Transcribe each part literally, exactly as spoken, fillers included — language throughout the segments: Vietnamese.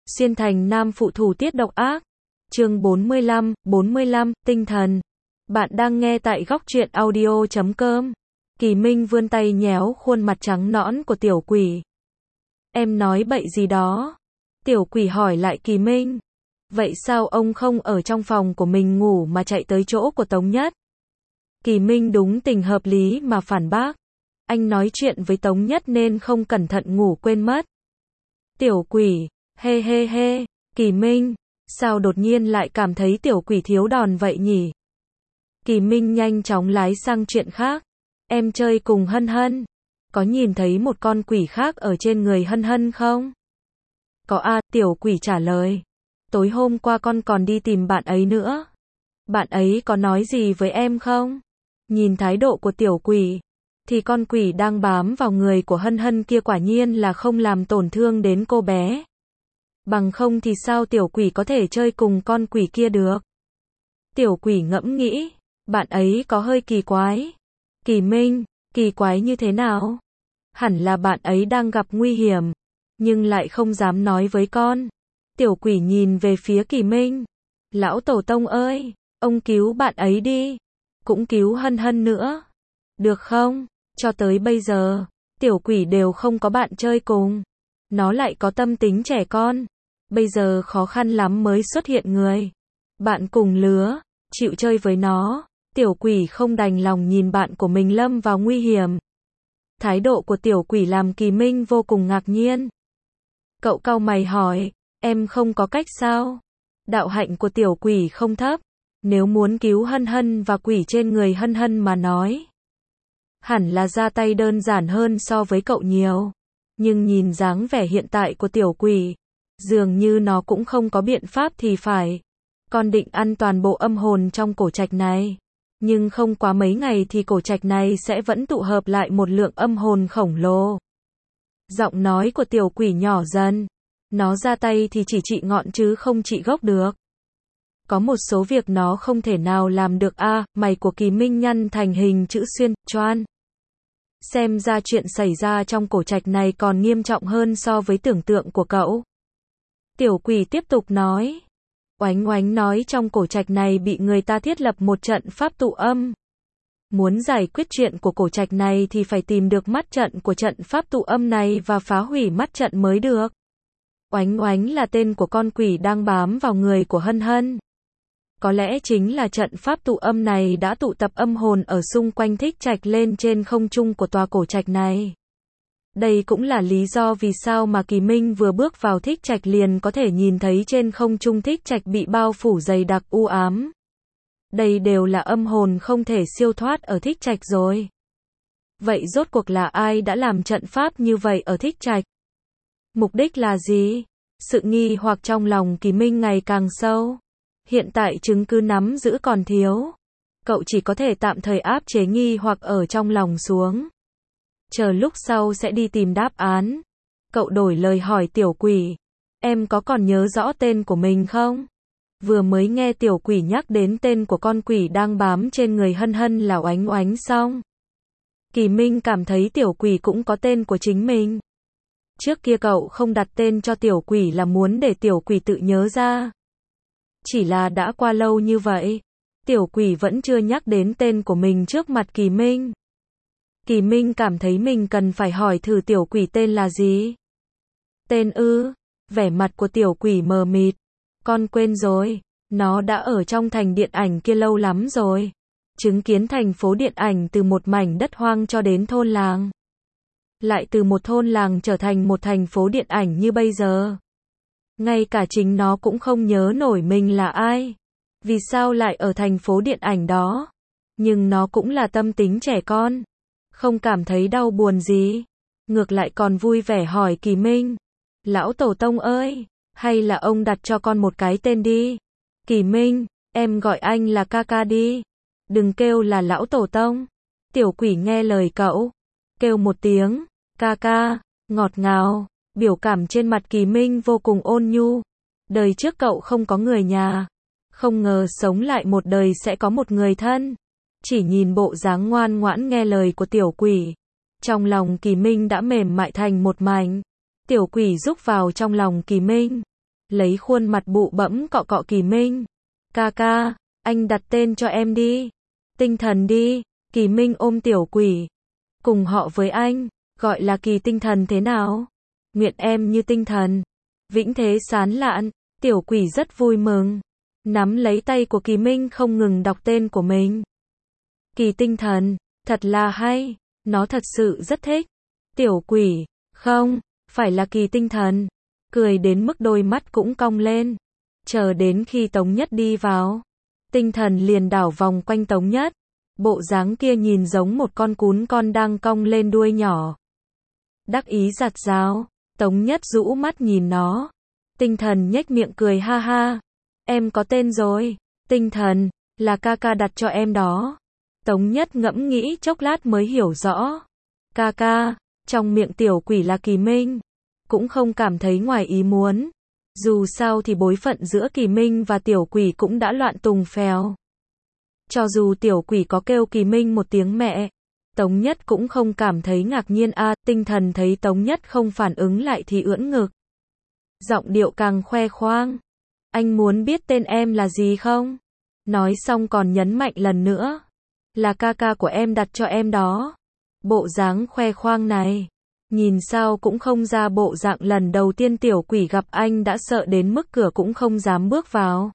Xuyên thành nam phụ thủ tiết độc ác. Chương bốn mươi lăm, bốn mươi lăm, tinh thần. Bạn đang nghe tại góc truyện audio chấm com. Kỳ Minh vươn tay nhéo khuôn mặt trắng nõn của tiểu quỷ. Em nói bậy gì đó? Tiểu quỷ hỏi lại Kỳ Minh. Vậy sao ông không ở trong phòng của mình ngủ mà chạy tới chỗ của Tống Nhất? Kỳ Minh đúng tình hợp lý mà phản bác. Anh nói chuyện với Tống Nhất nên không cẩn thận ngủ quên mất. Tiểu quỷ, hê hê hê, Kỳ Minh, sao đột nhiên lại cảm thấy tiểu quỷ thiếu đòn vậy nhỉ? Kỳ Minh nhanh chóng lái sang chuyện khác. Em chơi cùng Hân Hân. Có nhìn thấy một con quỷ khác ở trên người Hân Hân không? Có a, tiểu quỷ trả lời. Tối hôm qua con còn đi tìm bạn ấy nữa. Bạn ấy có nói gì với em không? Nhìn thái độ của tiểu quỷ, thì con quỷ đang bám vào người của Hân Hân kia quả nhiên là không làm tổn thương đến cô bé. Bằng không thì sao tiểu quỷ có thể chơi cùng con quỷ kia được? Tiểu quỷ ngẫm nghĩ, bạn ấy có hơi kỳ quái. Kỳ Minh, kỳ quái như thế nào? Hẳn là bạn ấy đang gặp nguy hiểm, nhưng lại không dám nói với con. Tiểu quỷ nhìn về phía Kỳ Minh. Lão Tổ Tông ơi, ông cứu bạn ấy đi. Cũng cứu Hân Hân nữa. Được không? Cho tới bây giờ, tiểu quỷ đều không có bạn chơi cùng. Nó lại có tâm tính trẻ con. Bây giờ khó khăn lắm mới xuất hiện người. Bạn cùng lứa, chịu chơi với nó. Tiểu quỷ không đành lòng nhìn bạn của mình lâm vào nguy hiểm. Thái độ của tiểu quỷ làm Kỳ Minh vô cùng ngạc nhiên. Cậu cau mày hỏi, em không có cách sao? Đạo hạnh của tiểu quỷ không thấp. Nếu muốn cứu Hân Hân và quỷ trên người Hân Hân mà nói, hẳn là ra tay đơn giản hơn so với cậu nhiều. Nhưng nhìn dáng vẻ hiện tại của tiểu quỷ, dường như nó cũng không có biện pháp thì phải. Con định ăn toàn bộ âm hồn trong cổ trạch này. Nhưng không quá mấy ngày thì cổ trạch này sẽ vẫn tụ hợp lại một lượng âm hồn khổng lồ. Giọng nói của tiểu quỷ nhỏ dần. Nó ra tay thì chỉ trị ngọn chứ không trị gốc được. Có một số việc nó không thể nào làm được a, à, mày của Kỳ Minh nhăn thành hình chữ xuyên, choan. Xem ra chuyện xảy ra trong cổ trạch này còn nghiêm trọng hơn so với tưởng tượng của cậu. Tiểu quỷ tiếp tục nói. Oánh oánh nói trong cổ trạch này bị người ta thiết lập một trận pháp tụ âm. Muốn giải quyết chuyện của cổ trạch này thì phải tìm được mắt trận của trận pháp tụ âm này và phá hủy mắt trận mới được. Oánh oánh là tên của con quỷ đang bám vào người của Hân Hân. Có lẽ chính là trận pháp tụ âm này đã tụ tập âm hồn ở xung quanh thích trạch lên trên không trung của tòa cổ trạch này. Đây cũng là lý do vì sao mà Kỳ Minh vừa bước vào thích trạch liền có thể nhìn thấy trên không trung thích trạch bị bao phủ dày đặc u ám. Đây đều là âm hồn không thể siêu thoát ở thích trạch rồi. Vậy rốt cuộc là ai đã làm trận pháp như vậy ở thích trạch? Mục đích là gì? Sự nghi hoặc trong lòng Kỳ Minh ngày càng sâu. Hiện tại chứng cứ nắm giữ còn thiếu. Cậu chỉ có thể tạm thời áp chế nghi hoặc ở trong lòng xuống. Chờ lúc sau sẽ đi tìm đáp án. Cậu đổi lời hỏi tiểu quỷ. Em có còn nhớ rõ tên của mình không? Vừa mới nghe tiểu quỷ nhắc đến tên của con quỷ đang bám trên người Hân Hân là Oánh Oánh xong. Kỳ Minh cảm thấy tiểu quỷ cũng có tên của chính mình. Trước kia cậu không đặt tên cho tiểu quỷ là muốn để tiểu quỷ tự nhớ ra. Chỉ là đã qua lâu như vậy, tiểu quỷ vẫn chưa nhắc đến tên của mình trước mặt Kỳ Minh. Kỳ Minh cảm thấy mình cần phải hỏi thử tiểu quỷ tên là gì. Tên ư? Vẻ mặt của tiểu quỷ mờ mịt. Con quên rồi, nó đã ở trong thành điện ảnh kia lâu lắm rồi. Chứng kiến thành phố điện ảnh từ một mảnh đất hoang cho đến thôn làng. Lại từ một thôn làng trở thành một thành phố điện ảnh như bây giờ. Ngay cả chính nó cũng không nhớ nổi mình là ai. Vì sao lại ở thành phố điện ảnh đó? Nhưng nó cũng là tâm tính trẻ con. Không cảm thấy đau buồn gì. Ngược lại còn vui vẻ hỏi Kỳ Minh. Lão Tổ Tông ơi, hay là ông đặt cho con một cái tên đi. Kỳ Minh, em gọi anh là ca ca đi. Đừng kêu là Lão Tổ Tông. Tiểu quỷ nghe lời cậu. Kêu một tiếng, ca ca, ngọt ngào. Biểu cảm trên mặt Kỳ Minh vô cùng ôn nhu. Đời trước cậu không có người nhà. Không ngờ sống lại một đời sẽ có một người thân. Chỉ nhìn bộ dáng ngoan ngoãn nghe lời của tiểu quỷ. Trong lòng Kỳ Minh đã mềm mại thành một mảnh. Tiểu quỷ rúc vào trong lòng Kỳ Minh. lấy khuôn mặt bụ bẫm cọ cọ Kỳ Minh. Ca ca, anh đặt tên cho em đi. Tinh thần đi. Kỳ Minh ôm tiểu quỷ. Cùng họ với anh, gọi là Kỳ tinh thần thế nào? Nguyện em như tinh thần. Vĩnh thế sán lạn. Tiểu quỷ rất vui mừng. Nắm lấy tay của Kỳ Minh không ngừng đọc tên của mình. Kỳ tinh thần, thật là hay. Nó thật sự rất thích. Tiểu quỷ, không, phải là Kỳ tinh thần. Cười đến mức đôi mắt cũng cong lên. Chờ đến khi Tống Nhất đi vào, tinh thần liền đảo vòng quanh Tống Nhất. Bộ dáng kia nhìn giống một con cún con đang cong lên đuôi nhỏ. Đắc ý giặt rào, Tống Nhất rũ mắt nhìn nó. Tinh thần nhếch miệng cười ha ha. Em có tên rồi. Tinh thần, là ca ca đặt cho em đó. Tống Nhất ngẫm nghĩ chốc lát mới hiểu rõ. Ca ca, trong miệng tiểu quỷ là Kỳ Minh. Cũng không cảm thấy ngoài ý muốn. Dù sao thì bối phận giữa Kỳ Minh và tiểu quỷ cũng đã loạn tùng phèo. Cho dù tiểu quỷ có kêu Kỳ Minh một tiếng mẹ, Tống Nhất cũng không cảm thấy ngạc nhiên a. À, tinh thần thấy Tống Nhất không phản ứng lại thì ưỡn ngực. Giọng điệu càng khoe khoang. Anh muốn biết tên em là gì không? Nói xong còn nhấn mạnh lần nữa. Là ca ca của em đặt cho em đó. Bộ dáng khoe khoang này. Nhìn sao cũng không ra bộ dạng lần đầu tiên tiểu quỷ gặp anh đã sợ đến mức cửa cũng không dám bước vào.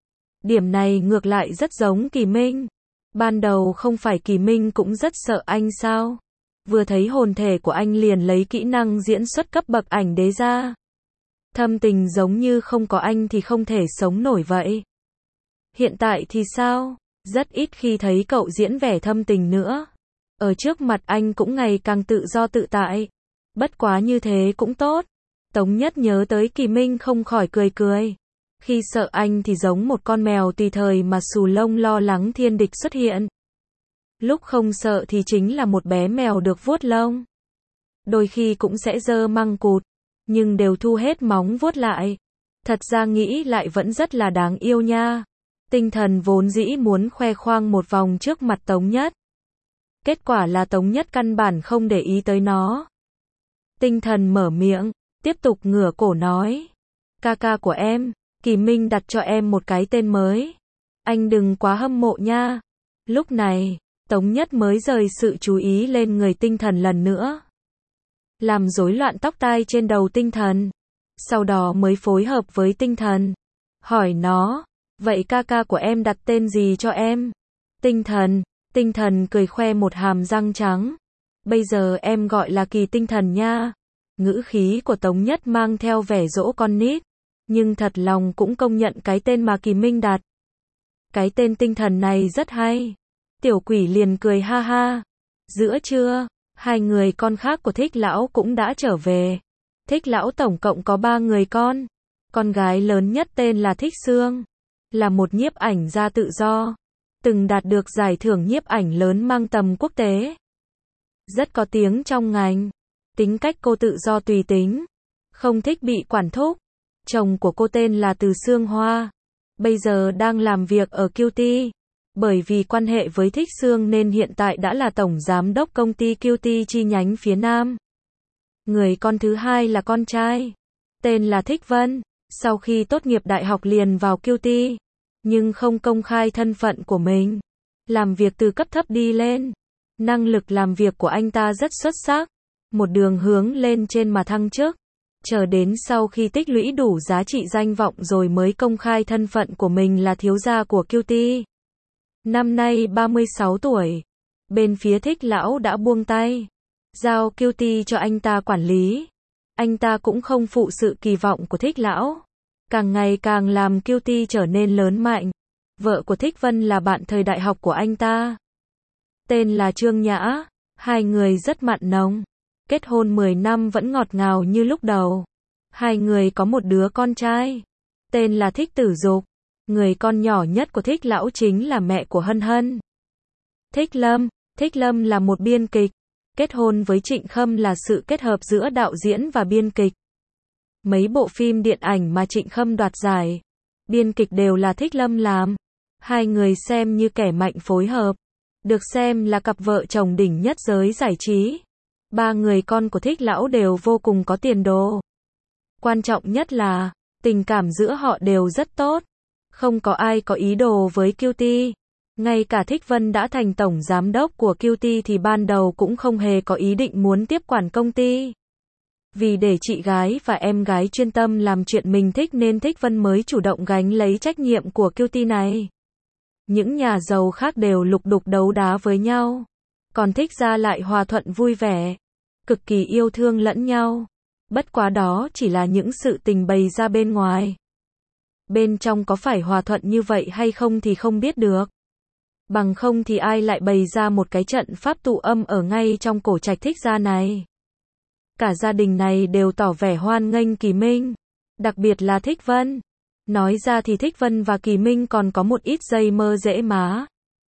Điểm này ngược lại rất giống Kỳ Minh. Ban đầu không phải Kỳ Minh cũng rất sợ anh sao? Vừa thấy hồn thể của anh liền lấy kỹ năng diễn xuất cấp bậc ảnh đế ra. Thâm tình giống như không có anh thì không thể sống nổi vậy. Hiện tại thì sao? Rất ít khi thấy cậu diễn vẻ thâm tình nữa. Ở trước mặt anh cũng ngày càng tự do tự tại. Bất quá như thế cũng tốt. Tống Nhất nhớ tới Kỳ Minh không khỏi cười cười. Khi sợ anh thì giống một con mèo tùy thời mà xù lông lo lắng thiên địch xuất hiện. Lúc không sợ thì chính là một bé mèo được vuốt lông. Đôi khi cũng sẽ dơ măng cụt, nhưng đều thu hết móng vuốt lại. Thật ra nghĩ lại vẫn rất là đáng yêu nha. Tinh thần vốn dĩ muốn khoe khoang một vòng trước mặt Tống Nhất. Kết quả là Tống Nhất căn bản không để ý tới nó. Tinh thần mở miệng, tiếp tục ngửa cổ nói. Ca ca của em, Kỳ Minh đặt cho em một cái tên mới. Anh đừng quá hâm mộ nha. Lúc này, Tống Nhất mới rời sự chú ý lên người tinh thần lần nữa. Làm rối loạn tóc tai trên đầu tinh thần. Sau đó mới phối hợp với tinh thần. Hỏi nó, vậy ca ca của em đặt tên gì cho em? Tinh thần, tinh thần cười khoe một hàm răng trắng. Bây giờ em gọi là Kỳ tinh thần nha. Ngữ khí của Tống Nhất mang theo vẻ dỗ con nít. Nhưng thật lòng cũng công nhận cái tên mà Kỳ Minh đặt. Cái tên tinh thần này rất hay. Tiểu quỷ liền cười ha ha. Giữa trưa, hai người con khác của Thích Lão cũng đã trở về. Thích Lão tổng cộng có ba người con. Con gái lớn nhất tên là Thích Sương. Là một nhiếp ảnh gia tự do. Từng đạt được giải thưởng nhiếp ảnh lớn mang tầm quốc tế. Rất có tiếng trong ngành. Tính cách cô tự do tùy tính. Không thích bị quản thúc. Chồng của cô tên là Từ Sương Hoa. Bây giờ đang làm việc ở Q T. Bởi vì quan hệ với Thích Sương nên hiện tại đã là tổng giám đốc công ty Q T chi nhánh phía Nam. Người con thứ hai là con trai. Tên là Thích Vân. Sau khi tốt nghiệp đại học liền vào Q T. Nhưng không công khai thân phận của mình. Làm việc từ cấp thấp đi lên. Năng lực làm việc của anh ta rất xuất sắc. Một đường hướng lên trên mà thăng chức. Chờ đến sau khi tích lũy đủ giá trị danh vọng rồi mới công khai thân phận của mình là thiếu gia của Q T. Năm nay ba mươi sáu tuổi. Bên phía Thích Lão đã buông tay. Giao Q T cho anh ta quản lý. Anh ta cũng không phụ sự kỳ vọng của Thích Lão. Càng ngày càng làm Q T trở nên lớn mạnh. Vợ của Thích Vân là bạn thời đại học của anh ta. Tên là Trương Nhã. Hai người rất mặn nồng. Kết hôn mười năm vẫn ngọt ngào như lúc đầu. Hai người có một đứa con trai. Tên là Thích Tử Dục. Người con nhỏ nhất của Thích Lão chính là mẹ của Hân Hân. Thích Lâm. Thích Lâm là một biên kịch. Kết hôn với Trịnh Khâm là sự kết hợp giữa đạo diễn và biên kịch. Mấy bộ phim điện ảnh mà Trịnh Khâm đoạt giải, biên kịch đều là Thích Lâm làm. Hai người xem như kẻ mạnh phối hợp. Được xem là cặp vợ chồng đỉnh nhất giới giải trí. Ba người con của Thích Lão đều vô cùng có tiền đồ. Quan trọng nhất là, Tình cảm giữa họ đều rất tốt. Không có ai có ý đồ với Q T. Ngay cả Thích Vân đã thành tổng giám đốc của Q T thì ban đầu cũng không hề có ý định muốn tiếp quản công ty. Vì để chị gái và em gái chuyên tâm làm chuyện mình thích nên Thích Vân mới chủ động gánh lấy trách nhiệm của Q T này. Những nhà giàu khác đều lục đục đấu đá với nhau. Còn Thích gia lại hòa thuận vui vẻ. Cực kỳ yêu thương lẫn nhau. Bất quá đó chỉ là những sự tình bày ra bên ngoài. Bên trong có phải hòa thuận như vậy hay không thì không biết được. Bằng không thì ai lại bày ra một cái trận pháp tụ âm ở ngay trong cổ trạch Thích gia này. Cả gia đình này đều tỏ vẻ hoan nghênh Kỳ Minh. Đặc biệt là Thích Vân. Nói ra thì Thích Vân và Kỳ Minh còn có một ít dây mơ dễ má.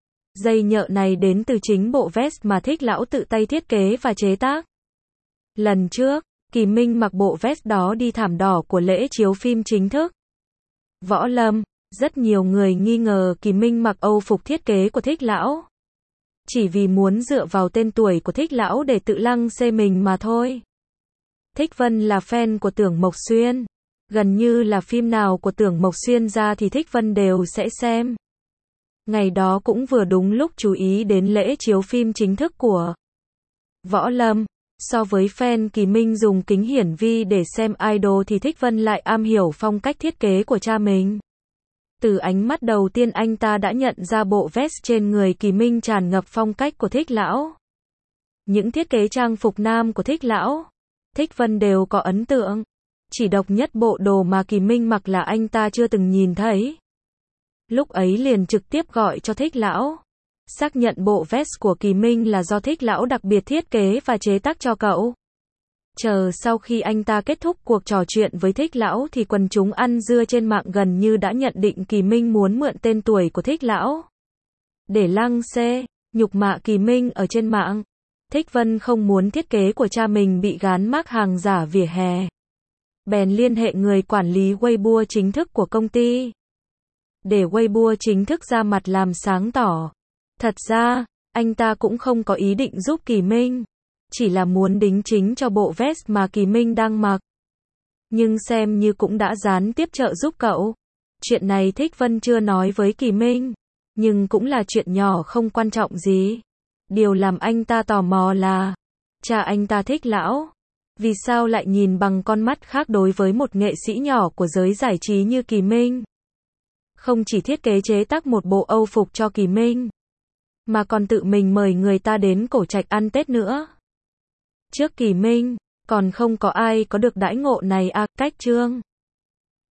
Dây nhợ này đến từ chính bộ vest mà Thích lão tự tay thiết kế và chế tác. Lần trước, Kỳ Minh mặc bộ vest đó đi thảm đỏ của lễ chiếu phim chính thức. Võ Lâm, rất nhiều người nghi ngờ Kỳ Minh mặc Âu phục thiết kế của Thích lão. Chỉ vì muốn dựa vào tên tuổi của Thích lão để tự lăng xê mình mà thôi. Thích Vân là fan của Tưởng Mộc Xuyên. Gần như là phim nào của Tưởng Mộc Xuyên ra thì Thích Vân đều sẽ xem. Ngày đó cũng vừa đúng lúc chú ý đến lễ chiếu phim chính thức của Võ Lâm. So với fan Kỳ Minh dùng kính hiển vi để xem idol thì Thích Vân lại am hiểu phong cách thiết kế của cha mình. Từ ánh mắt đầu tiên anh ta đã nhận ra bộ vest trên người Kỳ Minh tràn ngập phong cách của Thích lão. Những thiết kế trang phục nam của Thích lão, Thích Vân đều có ấn tượng. Chỉ độc nhất bộ đồ mà Kỳ Minh mặc là anh ta chưa từng nhìn thấy. Lúc ấy liền trực tiếp gọi cho Thích lão. Xác nhận bộ vest của Kỳ Minh là do Thích lão đặc biệt thiết kế và chế tác cho cậu. Chờ sau khi anh ta kết thúc cuộc trò chuyện với Thích lão thì quần chúng ăn dưa trên mạng gần như đã nhận định Kỳ Minh muốn mượn tên tuổi của Thích lão để lăng xê, nhục mạ Kỳ Minh ở trên mạng. Thích Vân không muốn thiết kế của cha mình bị gán mác hàng giả vỉa hè. Bèn liên hệ người quản lý Weibo chính thức của công ty. Để Weibo chính thức ra mặt làm sáng tỏ. Thật ra, anh ta cũng không có ý định giúp Kỳ Minh. Chỉ là muốn đính chính cho bộ vest mà Kỳ Minh đang mặc. Nhưng xem như cũng đã gián tiếp trợ giúp cậu. Chuyện này Thích Vân chưa nói với Kỳ Minh. Nhưng cũng là chuyện nhỏ không quan trọng gì. Điều làm anh ta tò mò là cha anh ta Thích lão. Vì sao lại nhìn bằng con mắt khác đối với một nghệ sĩ nhỏ của giới giải trí như Kỳ Minh. Không chỉ thiết kế chế tác một bộ Âu phục cho Kỳ Minh, mà còn tự mình mời người ta đến cổ trạch ăn Tết nữa. Trước Kỳ Minh, còn không có ai có được đãi ngộ này à, cách chương.